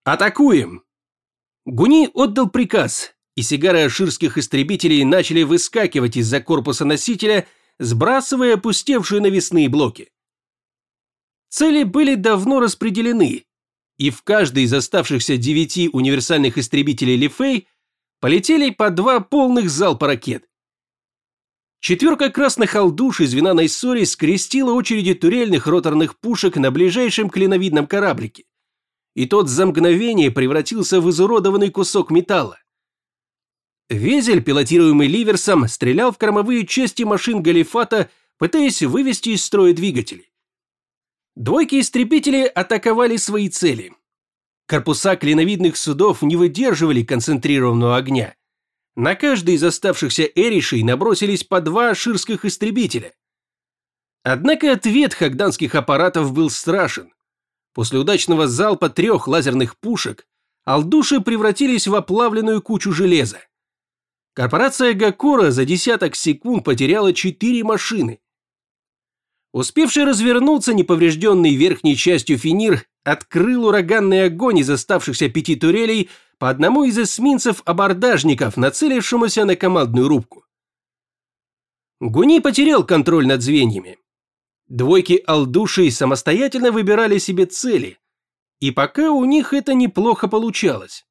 «Атакуем!» Гуни отдал приказ, и сигары аширских истребителей начали выскакивать из-за корпуса носителя, сбрасывая опустевшие навесные блоки. Цели были давно распределены, и в каждый из оставшихся 9 универсальных истребителей Ли-Фэй полетели по 2 полных залпа ракет. 4 красных алдушей звена Найсори скрестила очереди турельных роторных пушек на ближайшем клиновидном кораблике, и тот за мгновение превратился в изуродованный кусок металла. Везель, пилотируемый Ливерсом, стрелял в кормовые части машин Галифата, пытаясь вывести из строя двигатели. Двойки истребителей атаковали свои цели. Корпуса клиновидных судов не выдерживали концентрированного огня. На каждый из оставшихся эришей набросились по 2 аширских истребителя. Однако ответ хагданских аппаратов был страшен. После удачного залпа 3 лазерных пушек алдуши превратились в оплавленную кучу железа. Корпорация Гакора за десяток секунд потеряла 4 машины. Успевший развернуться неповрежденный верхней частью Фенир открыл ураганный огонь из оставшихся 5 турелей по одному из эсминцев-абордажников, нацелившемуся на командную рубку. Гуни потерял контроль над звеньями. Двойки алдушей самостоятельно выбирали себе цели, и пока у них это неплохо получалось.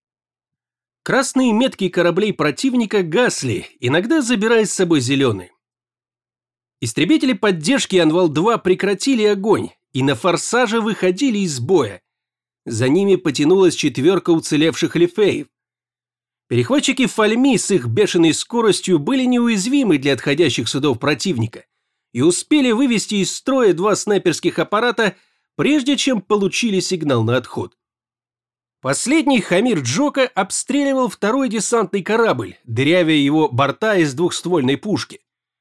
Красные метки кораблей противника гасли, иногда забирая с собой зеленые. Истребители поддержки Анвал-2 прекратили огонь и на форсаже выходили из боя. За ними потянулась 4 уцелевших Ли-Фэев. Перехватчики Фальми с их бешеной скоростью были неуязвимы для отходящих судов противника и успели вывести из строя 2 снайперских аппарата, прежде чем получили сигнал на отход. Последний Хамир Джока обстреливал 2-й десантный корабль, дырявя его борта из двухствольной пушки.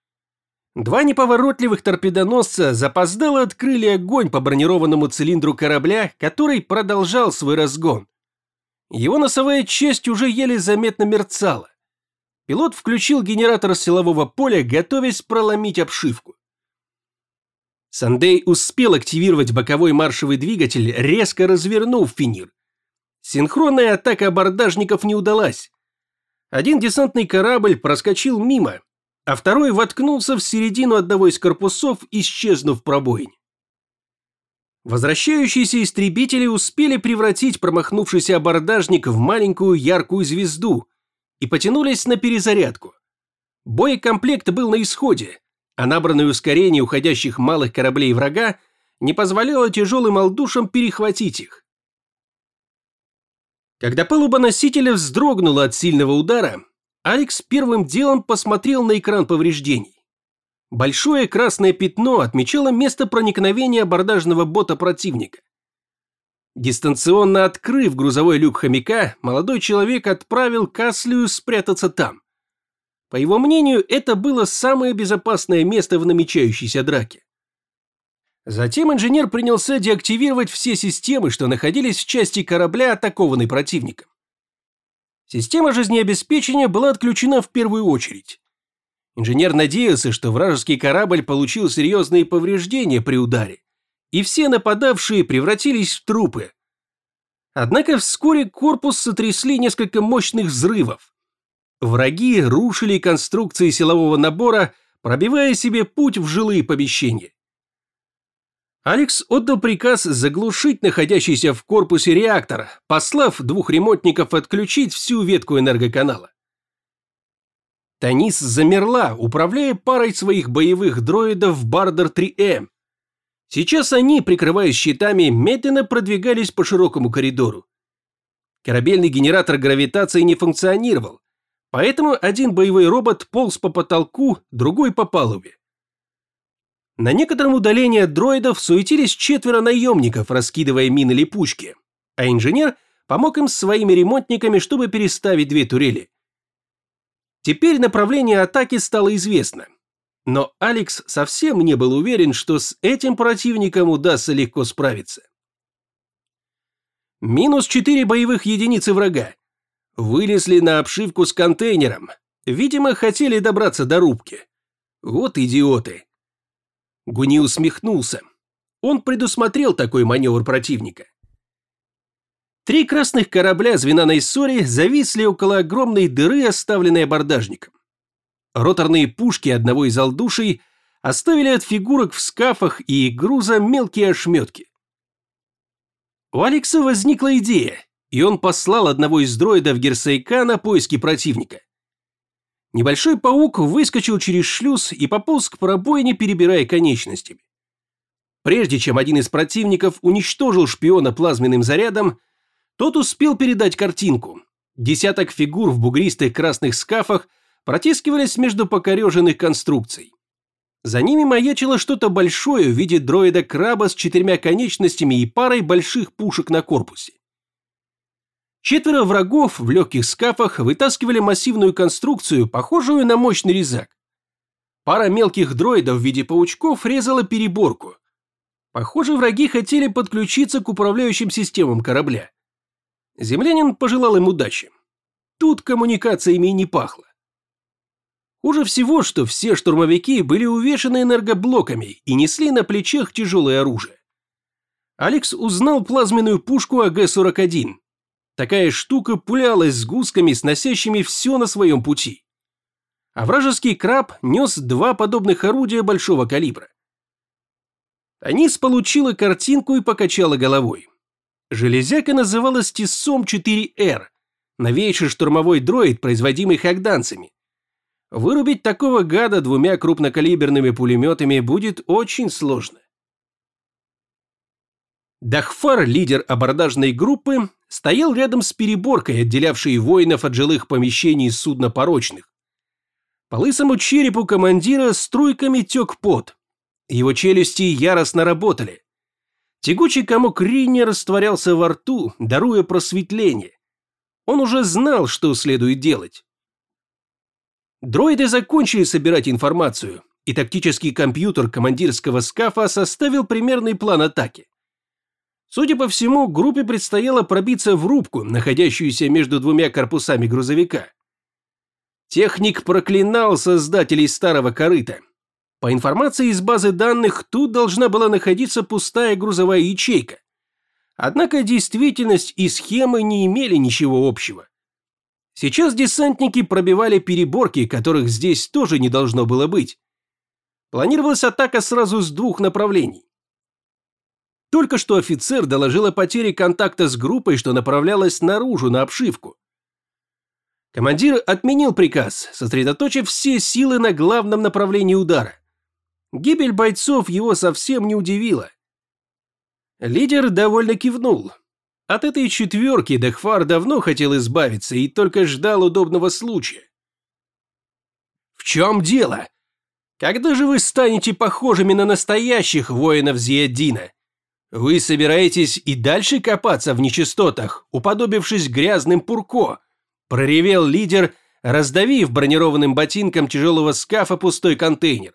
2 неповоротливых торпедоносца запоздало открыли огонь по бронированному цилиндру корабля, который продолжал свой разгон. Его носовая часть уже еле заметно мерцала. Пилот включил генератор силового поля, готовясь проломить обшивку. Сандей успел активировать боковой маршевый двигатель, резко развернув Фенир. Синхронная атака абордажников не удалась. Один десантный корабль проскочил мимо, а второй воткнулся в середину одного из корпусов, исчезнув в пробоине. Возвращающиеся истребители успели превратить промахнувшийся абордажник в маленькую яркую звезду и потянулись на перезарядку. Боекомплект был на исходе, а набранное ускорение уходящих малых кораблей врага не позволяло тяжелым алдушам перехватить их. Когда палуба носителя вздрогнула от сильного удара, Алекс первым делом посмотрел на экран повреждений. Большое красное пятно отмечало место проникновения абордажного бота противника. Дистанционно открыв грузовой люк хомяка, молодой человек отправил Каслию спрятаться там. По его мнению, это было самое безопасное место в намечающейся драке. Затем инженер принялся деактивировать все системы, что находились в части корабля, атакованной противником. Система жизнеобеспечения была отключена в первую очередь. Инженер надеялся, что вражеский корабль получил серьезные повреждения при ударе, и все нападавшие превратились в трупы. Однако вскоре корпус сотрясли несколько мощных взрывов. Враги рушили конструкции силового набора, пробивая себе путь в жилые помещения. Алекс отдал приказ заглушить находящийся в корпусе реактор, послав 2 ремонтников отключить всю ветку энергоканала. Танис замерла, управляя парой своих боевых дроидов Бардер-3М. Сейчас они, прикрываясь щитами, медленно продвигались по широкому коридору. Корабельный генератор гравитации не функционировал, поэтому один боевой робот полз по потолку, другой по палубе. На некотором удалении от дроидов суетились 4 наемников, раскидывая мины-липучки, а инженер помог им с своими ремонтниками, чтобы переставить 2 турели. Теперь направление атаки стало известно, но Алекс совсем не был уверен, что с этим противником удастся легко справиться. Минус 4 боевых единицы врага. Вылезли на обшивку с контейнером. Видимо, хотели добраться до рубки. Вот идиоты. Гуни усмехнулся. Он предусмотрел такой маневр противника. 3 красных корабля звена Найсори зависли около огромной дыры, оставленной абордажником. Роторные пушки одного из алдушей оставили от фигурок в скафах и груза мелкие ошметки. У Алекса возникла идея, и он послал одного из дроидов Герсейка на поиски противника. Небольшой паук выскочил через шлюз и пополз к пробоине, перебирая конечностями. Прежде чем один из противников уничтожил шпиона плазменным зарядом, тот успел передать картинку. Десяток фигур в бугристых красных скафах протискивались между покореженных конструкций. За ними маячило что-то большое в виде дроида-краба с 4 конечностями и парой больших пушек на корпусе. 4 врагов в легких скафах вытаскивали массивную конструкцию, похожую на мощный резак. Пара мелких дроидов в виде паучков резала переборку. Похоже, враги хотели подключиться к управляющим системам корабля. Землянин пожелал им удачи. Тут коммуникациями и не пахло. Хуже всего, что все штурмовики были увешаны энергоблоками и несли на плечах тяжелое оружие. Алекс узнал плазменную пушку АГ-41. Такая штука пулялась с гусками, сносящими все на своем пути. А вражеский краб нес 2 подобных орудия большого калибра. Танис получила картинку и покачала головой. Железяка называлась Тиссом-4Р, новейший штурмовой дроид, производимый хагданцами. Вырубить такого гада 2 крупнокалиберными пулеметами будет очень сложно. Дахфар, лидер абордажной группы, стоял рядом с переборкой, отделявшей воинов от жилых помещений судна порочных. По лысому черепу командира струйками тек пот. Его челюсти яростно работали. Тягучий комок Ринни растворялся во рту, даруя просветление. Он уже знал, что следует делать. Дроиды закончили собирать информацию, и тактический компьютер командирского скафа составил примерный план атаки. Судя по всему, группе предстояло пробиться в рубку, находящуюся между 2 корпусами грузовика. Техник проклинал создателей старого корыта. По информации из базы данных, тут должна была находиться пустая грузовая ячейка. Однако действительность и схемы не имели ничего общего. Сейчас десантники пробивали переборки, которых здесь тоже не должно было быть. Планировалась атака сразу с 2 направлений. Только что офицер доложил о потере контакта с группой, что направлялась наружу на обшивку. Командир отменил приказ, сосредоточив все силы на главном направлении удара. Гибель бойцов его совсем не удивила. Лидер довольно кивнул. От этой 4 Дахфар давно хотел избавиться и только ждал удобного случая. «В чем дело? Когда же вы станете похожими на настоящих воинов Зияддина? Вы собираетесь и дальше копаться в нечистотах, уподобившись грязным Пурко?» – проревел лидер, раздавив бронированным ботинком тяжелого скафа пустой контейнер.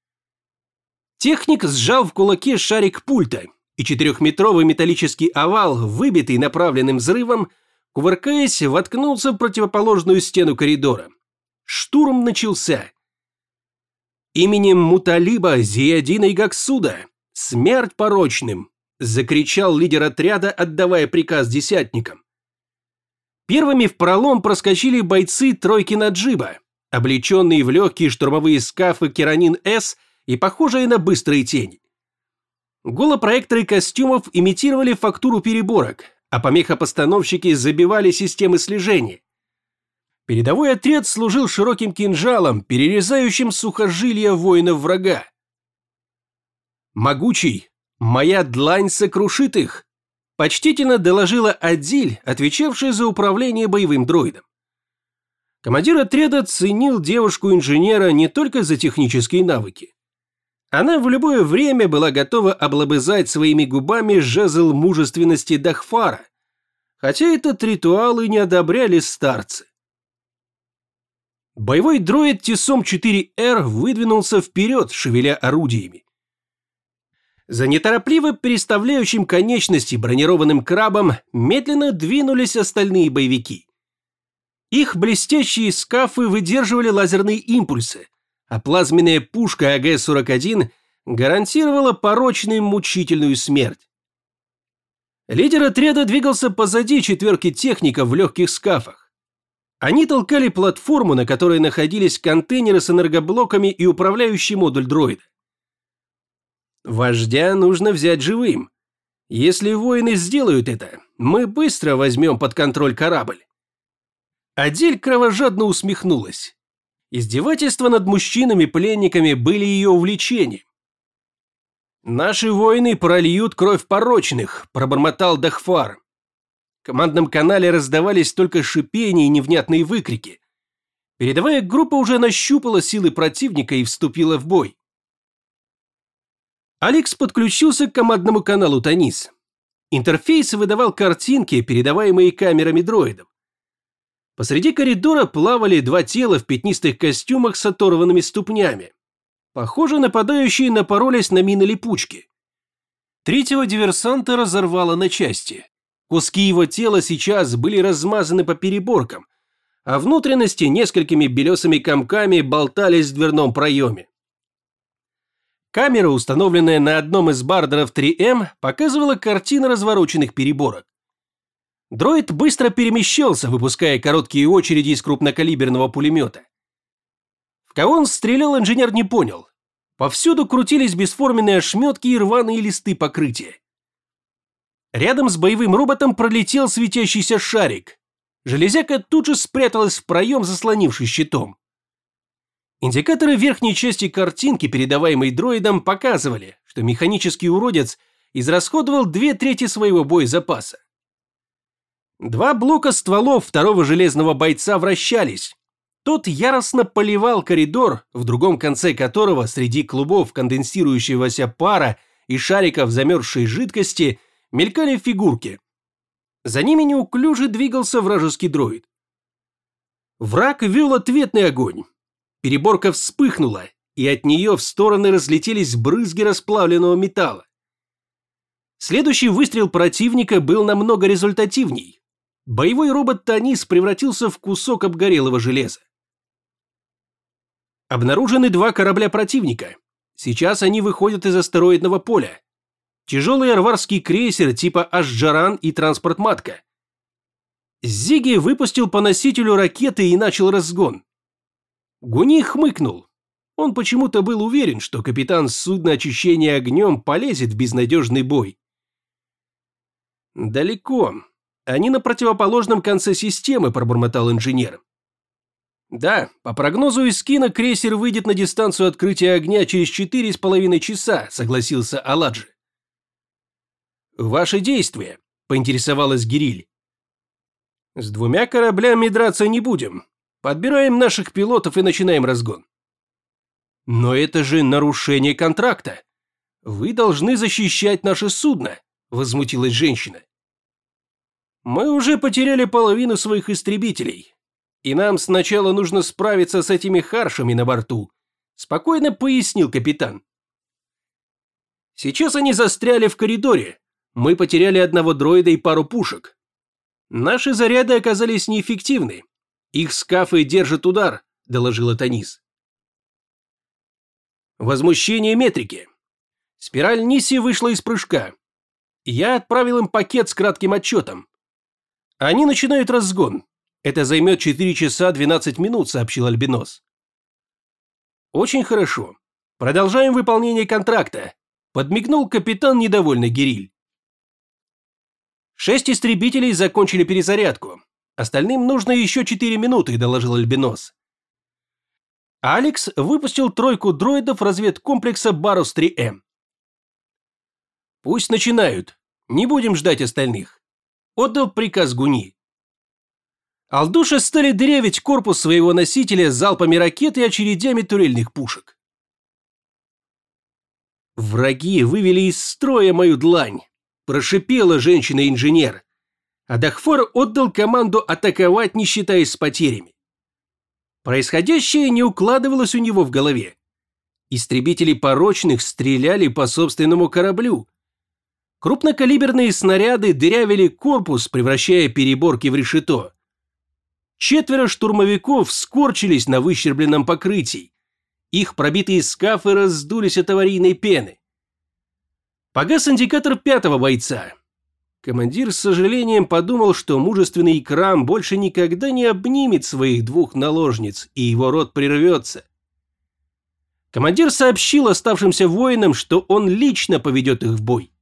Техник сжал в кулаке шарик пульта, и 4-метровый металлический овал, выбитый направленным взрывом, кувыркаясь, воткнулся в противоположную стену коридора. Штурм начался. «Именем Муталиба, Зияддина и Гаксуда! Смерть порочным!» – закричал лидер отряда, отдавая приказ десятникам. Первыми в пролом проскочили бойцы тройки Наджиба, облеченные в легкие штурмовые скафы Керанин-С и похожие на быстрые тени. Голопроекторы костюмов имитировали фактуру переборок, а помехопостановщики забивали системы слежения. Передовой отряд служил широким кинжалом, перерезающим сухожилия воинов врага. «Могучий, моя длань сокрушит их», – почтительно доложила Адиль, отвечавшая за управление боевым дроидом. Командир отряда ценил девушку-инженера не только за технические навыки. Она в любое время была готова облобызать своими губами жезл мужественности Дахфара, хотя этот ритуал и не одобряли старцы. Боевой дроид Тиссом-4Р выдвинулся вперед, шевеля орудиями. За неторопливо переставляющим конечности бронированным крабом медленно двинулись остальные боевики. Их блестящие скафы выдерживали лазерные импульсы, а плазменная пушка АГ-41 гарантировала порочную мучительную смерть. Лидер отряда двигался позади четверки техников в легких скафах. Они толкали платформу, на которой находились контейнеры с энергоблоками и управляющий модуль дроида. Вождя нужно взять живым. Если воины сделают это, мы быстро возьмем под контроль корабль. Адель кровожадно усмехнулась. Издевательства над мужчинами-пленниками были ее увлечением. «Наши воины прольют кровь порочных», – пробормотал Дахфар. В командном канале раздавались только шипения и невнятные выкрики. Передовая группа уже нащупала силы противника и вступила в бой. Алекс подключился к командному каналу Танис. Интерфейс выдавал картинки, передаваемые камерами дроидов. Посреди коридора плавали два тела в пятнистых костюмах с оторванными ступнями. Похоже, нападающие напоролись на мины-липучки. Третьего диверсанта разорвало на части. Куски его тела сейчас были размазаны по переборкам, а внутренности несколькими белесыми комками болтались в дверном проеме. Камера, установленная на одном из бардеров 3М, показывала картины развороченных переборок. Дроид быстро перемещался, выпуская короткие очереди из крупнокалиберного пулемета. В кого он стрелял, инженер не понял. Повсюду крутились бесформенные ошметки и рваные листы покрытия. Рядом с боевым роботом пролетел светящийся шарик. Железяка тут же спряталась в проем, заслонившись щитом. Индикаторы верхней части картинки, передаваемой дроидом, показывали, что механический уродец израсходовал 2/3 своего боезапаса. Два блока стволов второго железного бойца вращались. Тот яростно поливал коридор, в другом конце которого среди клубов конденсирующегося пара и шариков замерзшей жидкости мелькали фигурки. За ними неуклюже двигался вражеский дроид. Враг вел ответный огонь. Переборка вспыхнула, и от нее в стороны разлетелись брызги расплавленного металла. Следующий выстрел противника был намного результативней. Боевой робот Танис превратился в кусок обгорелого железа. Обнаружены два корабля противника. Сейчас они выходят из астероидного поля. Тяжелый арварский крейсер типа Ашджаран и транспорт Матка. Зиги выпустил по носителю ракеты и начал разгон. Гуни хмыкнул. Он почему-то был уверен, что капитан судна очищения огнем полезет в безнадежный бой. «Далеко. Они на противоположном конце системы», – пробормотал инженер. «Да, по прогнозу Искина крейсер выйдет на дистанцию открытия огня через 4,5 часа», – согласился Аладжи. «Ваши действия», – поинтересовалась Гириль. «С двумя кораблями драться не будем. Подбираем наших пилотов и начинаем разгон». «Но это же нарушение контракта. Вы должны защищать наше судно», – возмутилась женщина. «Мы уже потеряли половину своих истребителей, и нам сначала нужно справиться с этими харшами на борту», – спокойно пояснил капитан. «Сейчас они застряли в коридоре. Мы потеряли одного дроида и пару пушек. Наши заряды оказались неэффективны. Их скафы держат удар», – доложила Танис. Возмущение метрики. Спираль Ниси вышла из прыжка. Я отправил им пакет с кратким отчетом. Они начинают разгон. Это займет 4 часа 12 минут, сообщил Альбинос. Очень хорошо. Продолжаем выполнение контракта, подмигнул капитан недовольный Гириль. 6 истребителей закончили перезарядку. Остальным нужно еще 4 минуты, доложил Альбинос. Алекс выпустил 3 дроидов разведкомплекса Барус-3М. «Пусть начинают. Не будем ждать остальных», – отдал приказ Гуни. Алдуши стали дырявить корпус своего носителя залпами ракет и очередями турельных пушек. «Враги вывели из строя мою длань», – прошипела женщина-инженер. А Дахфор отдал команду атаковать, не считаясь с потерями. Происходящее не укладывалось у него в голове. Истребители порочных стреляли по собственному кораблю. Крупнокалиберные снаряды дырявили корпус, превращая переборки в решето. 4 штурмовиков скорчились на выщербленном покрытии. Их пробитые скафы раздулись от аварийной пены. Погас индикатор 5-го бойца. Командир с сожалением подумал, что мужественный Икрам больше никогда не обнимет своих двух наложниц, и его род прервется. Командир сообщил оставшимся воинам, что он лично поведет их в бой.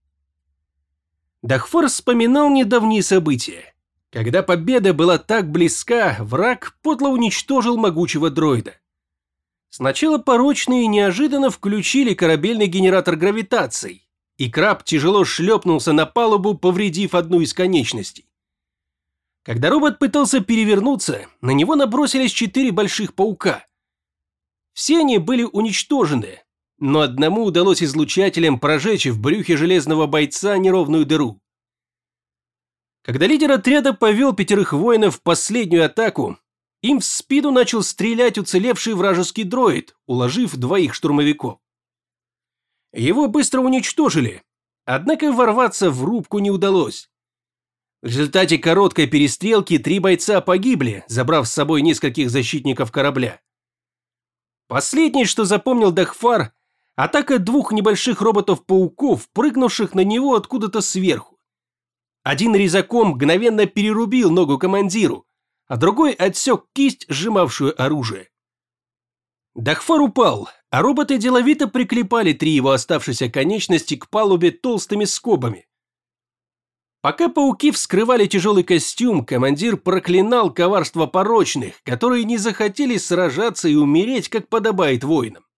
Дахфар вспоминал недавние события. Когда победа была так близка, враг подло уничтожил могучего дроида. Сначала порочные неожиданно включили корабельный генератор гравитации, и краб тяжело шлепнулся на палубу, повредив одну из конечностей. Когда робот пытался перевернуться, на него набросились 4 больших паука. Все они были уничтожены, но одному удалось излучателем прожечь в брюхе железного бойца неровную дыру. Когда лидер отряда повел 5 воинов в последнюю атаку, им в спину начал стрелять уцелевший вражеский дроид, уложив 2 штурмовиков. Его быстро уничтожили, однако ворваться в рубку не удалось. В результате короткой перестрелки 3 бойца погибли, забрав с собой нескольких защитников корабля. Последнее, что запомнил Дахфар, атака 2 небольших роботов-пауков, прыгнувших на него откуда-то сверху. Один резаком мгновенно перерубил ногу командиру, а другой отсек кисть, сжимавшую оружие. Дахфар упал, а роботы деловито приклепали 3 его оставшиеся конечности к палубе толстыми скобами. Пока пауки вскрывали тяжелый костюм, командир проклинал коварство порочных, которые не захотели сражаться и умереть, как подобает воинам.